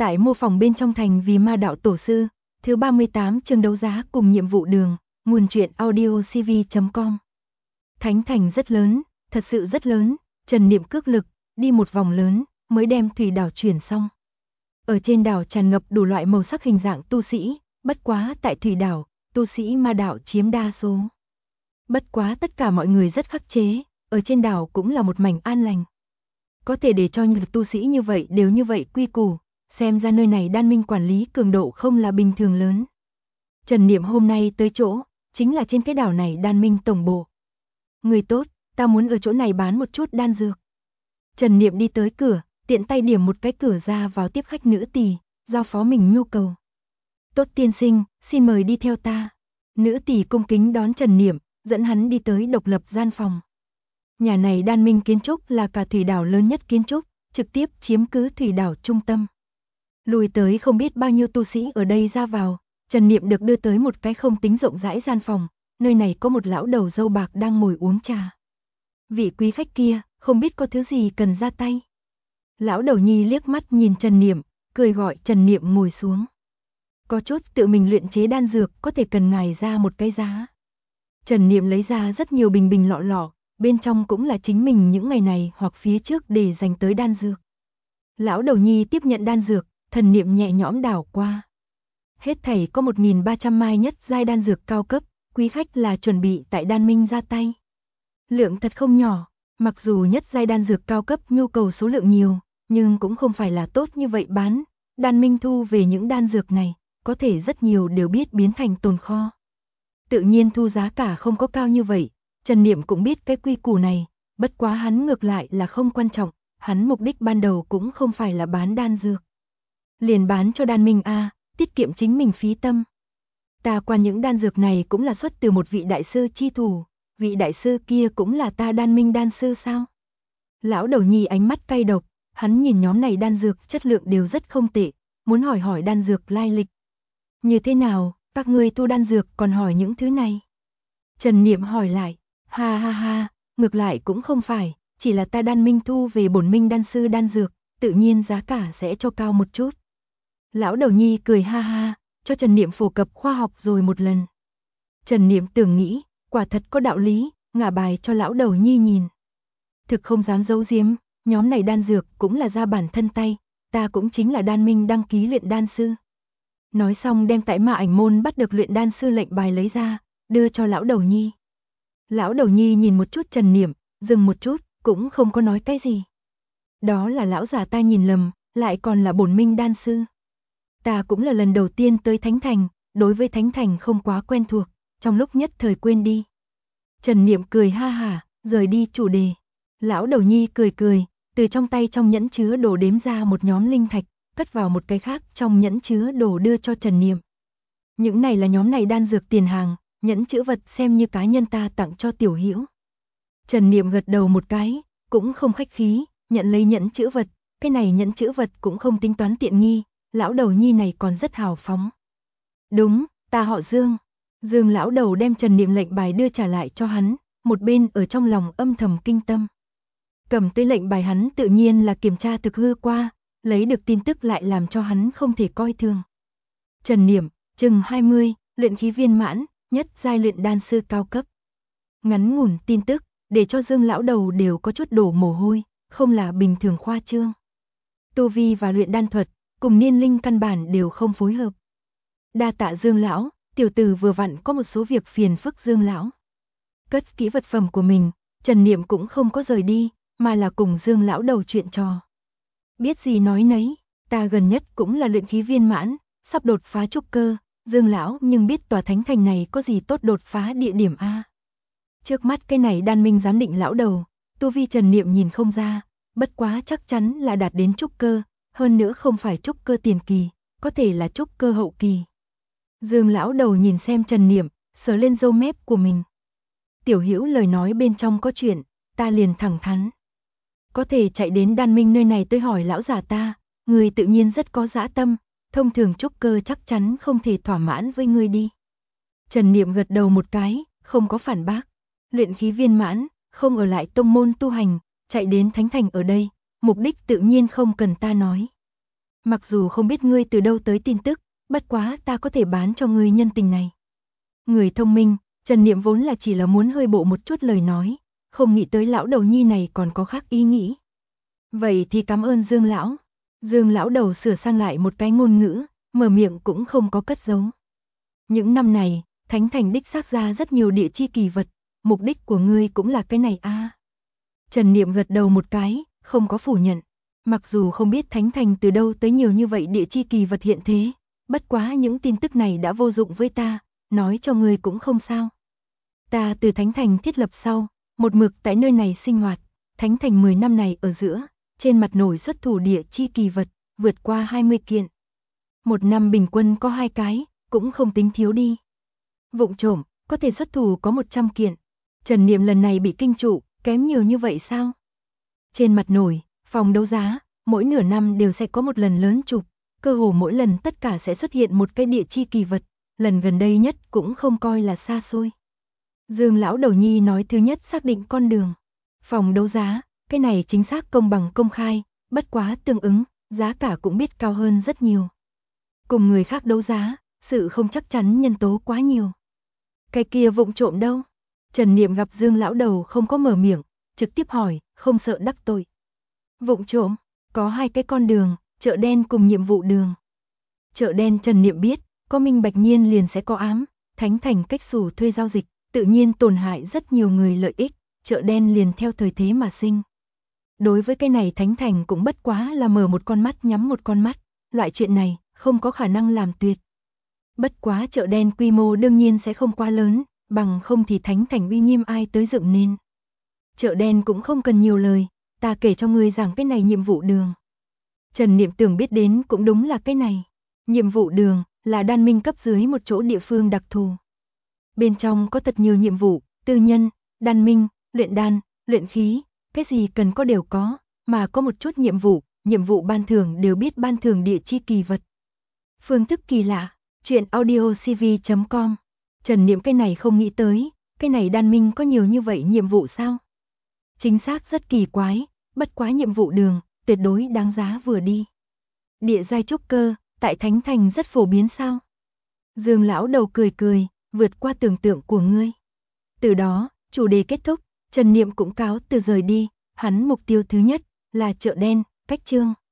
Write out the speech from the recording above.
Tại mô phỏng bên trong thành vì ma đạo tổ sư, thứ 38 chương đấu giá cùng nhiệm vụ đường, nguồn truyện audio cv.com. Thánh thành rất lớn, thật sự rất lớn, Trần Niệm cước lực, đi một vòng lớn, mới đem thủy đảo chuyển xong. Ở trên đảo tràn ngập đủ loại màu sắc hình dạng tu sĩ, bất quá tại thủy đảo, tu sĩ ma đạo chiếm đa số. Bất quá tất cả mọi người rất khắc chế, ở trên đảo cũng là một mảnh an lành. Có thể để cho những tu sĩ như vậy đều như vậy quy củ, xem ra nơi này đan minh quản lý cường độ không là bình thường lớn. Trần Niệm hôm nay tới chỗ, chính là trên cái đảo này đan minh tổng bộ. Người tốt, ta muốn ở chỗ này bán một chút đan dược. Trần Niệm đi tới cửa, tiện tay điểm một cái cửa ra vào tiếp khách nữ tỳ, giao phó mình nhu cầu. Tốt tiên sinh, xin mời đi theo ta. Nữ tỳ cung kính đón Trần Niệm, dẫn hắn đi tới độc lập gian phòng. Nhà này đan minh kiến trúc là cả thủy đảo lớn nhất kiến trúc, trực tiếp chiếm cứ thủy đảo trung tâm. Lùi tới không biết bao nhiêu tu sĩ ở đây ra vào, Trần Niệm được đưa tới một cái không tính rộng rãi gian phòng, nơi này có một lão đầu râu bạc đang ngồi uống trà. Vị quý khách kia, không biết có thứ gì cần ra tay. Lão đầu nhi liếc mắt nhìn Trần Niệm, cười gọi Trần Niệm ngồi xuống. Có chút tự mình luyện chế đan dược, có thể cần ngài ra một cái giá. Trần Niệm lấy ra rất nhiều bình bình lọ lọ, bên trong cũng là chính mình những ngày này hoặc phía trước để dành tới đan dược. Lão đầu nhi tiếp nhận đan dược, thần niệm nhẹ nhõm đảo qua. Hết thảy có 1300 mai nhất giai đan dược cao cấp, quý khách là chuẩn bị tại đan minh ra tay. Lượng thật không nhỏ, mặc dù nhất giai đan dược cao cấp nhu cầu số lượng nhiều, nhưng cũng không phải là tốt như vậy bán. Đan minh thu về những đan dược này, có thể rất nhiều đều biết biến thành tồn kho. Tự nhiên thu giá cả không có cao như vậy, Trần Niệm cũng biết cái quy củ này, bất quá hắn ngược lại là không quan trọng, hắn mục đích ban đầu cũng không phải là bán đan dược. Liền bán cho đan minh a, tiết kiệm chính mình phí tâm. Ta qua những đan dược này cũng là xuất từ một vị đại sư chi thủ, vị đại sư kia cũng là ta đan minh đan sư sao? Lão đầu nhi ánh mắt cay độc, hắn nhìn nhóm này đan dược chất lượng đều rất không tệ, muốn hỏi đan dược lai lịch. Như thế nào, các ngươi tu đan dược còn hỏi những thứ này? Trần Niệm hỏi lại, ha ha ha, ngược lại cũng không phải, chỉ là ta đan minh thu về bổn minh đan sư đan dược, tự nhiên giá cả sẽ cho cao một chút. Lão đầu nhi cười ha ha, cho Trần Niệm phổ cập khoa học rồi một lần. Trần Niệm tưởng nghĩ, quả thật có đạo lý, ngả bài cho lão đầu nhi nhìn. Thực không dám giấu giếm, nhóm này đan dược cũng là ra bản thân tay, ta cũng chính là đan minh đăng ký luyện đan sư. Nói xong đem tại Ma Ảnh môn bắt được luyện đan sư lệnh bài lấy ra, đưa cho lão đầu nhi. Lão đầu nhi nhìn một chút Trần Niệm, dừng một chút, cũng không có nói cái gì. Đó là lão già ta nhìn lầm, lại còn là bổn minh đan sư. Ta cũng là lần đầu tiên tới Thánh Thành, đối với Thánh Thành không quá quen thuộc, trong lúc nhất thời quên đi. Trần Niệm cười ha hả, rời đi chủ đề. Lão đầu nhi cười cười, từ trong tay trong nhẫn chứa đồ đếm ra một nhóm linh thạch, cất vào một cái khác trong nhẫn chứa đồ đưa cho Trần Niệm. Những này là nhóm này đan dược tiền hàng, nhẫn chữ vật xem như cá nhân ta tặng cho tiểu hữu. Trần Niệm gật đầu một cái, cũng không khách khí, nhận lấy nhẫn chữ vật, cái này nhẫn chữ vật cũng không tính toán tiện nghi, lão đầu nhi này còn rất hào phóng. Đúng, ta họ Dương. Dương lão đầu đem Trần Niệm lệnh bài đưa trả lại cho hắn, một bên ở trong lòng âm thầm kinh tâm. Cầm tới lệnh bài hắn tự nhiên là kiểm tra thực hư qua, lấy được tin tức lại làm cho hắn không thể coi thường. Trần Niệm, chừng 20, luyện khí viên mãn, nhất giai luyện đan sư cao cấp. Ngắn ngủn tin tức, để cho Dương lão đầu đều có chút đổ mồ hôi, không là bình thường khoa trương. Tu vi và luyện đan thuật, cùng niên linh căn bản đều không phối hợp. Đa tạ Dương lão, tiểu tử vừa vặn có một số việc phiền phức Dương lão. Cất kỹ vật phẩm của mình, Trần Niệm cũng không có rời đi, mà là cùng Dương lão đầu chuyện trò. Biết gì nói nấy, ta gần nhất cũng là luyện khí viên mãn, sắp đột phá trúc cơ, Dương lão nhưng biết tòa thánh thành này có gì tốt đột phá địa điểm a. Trước mắt cái này đan minh giám định lão đầu, tu vi Trần Niệm nhìn không ra, bất quá chắc chắn là đạt đến trúc cơ, hơn nữa không phải trúc cơ tiền kỳ, có thể là trúc cơ hậu kỳ. Dương lão đầu nhìn xem Trần Niệm, sờ lên râu mép của mình. Tiểu hữu lời nói bên trong có chuyện, ta liền thẳng thắn. Có thể chạy đến đan minh nơi này tới hỏi lão già ta, người tự nhiên rất có dã tâm, thông thường trúc cơ chắc chắn không thể thỏa mãn với ngươi đi. Trần Niệm gật đầu một cái, không có phản bác. Luyện khí viên mãn, không ở lại tông môn tu hành, chạy đến Thánh Thành ở đây, mục đích tự nhiên không cần ta nói. Mặc dù không biết ngươi từ đâu tới tin tức, bất quá ta có thể bán cho ngươi nhân tình này. Người thông minh, Trần Niệm vốn là chỉ là muốn hơi bộ một chút lời nói, không nghĩ tới lão đầu nhi này còn có khác ý nghĩ. Vậy thì cảm ơn Dương lão. Dương lão đầu sửa sang lại một cái ngôn ngữ, mở miệng cũng không có cất giấu. Những năm này, Thánh Thành đích xác ra rất nhiều địa chi kỳ vật, mục đích của ngươi cũng là cái này a. Trần Niệm gật đầu một cái, không có phủ nhận. Mặc dù không biết Thánh Thành từ đâu tới nhiều như vậy địa chi kỳ vật hiện thế, bất quá những tin tức này đã vô dụng với ta, nói cho ngươi cũng không sao. Ta từ Thánh Thành thiết lập sau, một mực tại nơi này sinh hoạt, Thánh Thành 10 năm này ở giữa, trên mặt nổi xuất thủ địa chi kỳ vật, vượt qua 20 kiện. Một năm bình quân có 2 cái, cũng không tính thiếu đi. Vụng trộm, có thể xuất thủ có 100 kiện. Trần Niệm lần này bị kinh trụ, kém nhiều như vậy sao? Trên mặt nổi, phòng đấu giá, mỗi nửa năm đều sẽ có một lần lớn chụp, cơ hồ mỗi lần tất cả sẽ xuất hiện một cái địa chi kỳ vật, lần gần đây nhất cũng không coi là xa xôi. Dương lão đầu nhi nói thứ nhất xác định con đường. Phòng đấu giá, cái này chính xác công bằng công khai, bất quá tương ứng, giá cả cũng biết cao hơn rất nhiều. Cùng người khác đấu giá, sự không chắc chắn nhân tố quá nhiều. Cái kia vụng trộm đâu? Trần Niệm gặp Dương lão đầu không có mở miệng, trực tiếp hỏi, không sợ đắc tội. Vụng trộm, có 2 cái con đường, chợ đen cùng nhiệm vụ đường. Chợ đen Trần Niệm biết, có minh bạch nhiên liền sẽ có ám, Thánh Thành cách xù thuê giao dịch, tự nhiên tổn hại rất nhiều người lợi ích, chợ đen liền theo thời thế mà sinh. Đối với cái này Thánh Thành cũng bất quá là mở một con mắt nhắm một con mắt, loại chuyện này không có khả năng làm tuyệt. Bất quá chợ đen quy mô đương nhiên sẽ không quá lớn, bằng không thì Thánh Thành uy nghiêm ai tới dựng nên. Chợ đen cũng không cần nhiều lời, ta kể cho ngươi rằng cái này nhiệm vụ đường. Trần Niệm tưởng biết đến cũng đúng là cái này. Nhiệm vụ đường là đan minh cấp dưới một chỗ địa phương đặc thù. Bên trong có thật nhiều nhiệm vụ, tư nhân, đan minh, luyện đan, luyện khí, cái gì cần có đều có, mà có một chút nhiệm vụ ban thưởng đều biết ban thưởng địa chi kỳ vật. Phương thức kỳ lạ, chuyện audiocv.com. Trần Niệm cái này không nghĩ tới, cái này đan minh có nhiều như vậy nhiệm vụ sao? Chính xác rất kỳ quái, bất quá nhiệm vụ đường, tuyệt đối đáng giá vừa đi. Địa giai trúc cơ, tại Thánh Thành rất phổ biến sao? Dương lão đầu cười cười, vượt qua tưởng tượng của ngươi. Từ đó, chủ đề kết thúc, Trần Niệm cũng cáo từ rời đi, hắn mục tiêu thứ nhất là chợ đen, cách chương.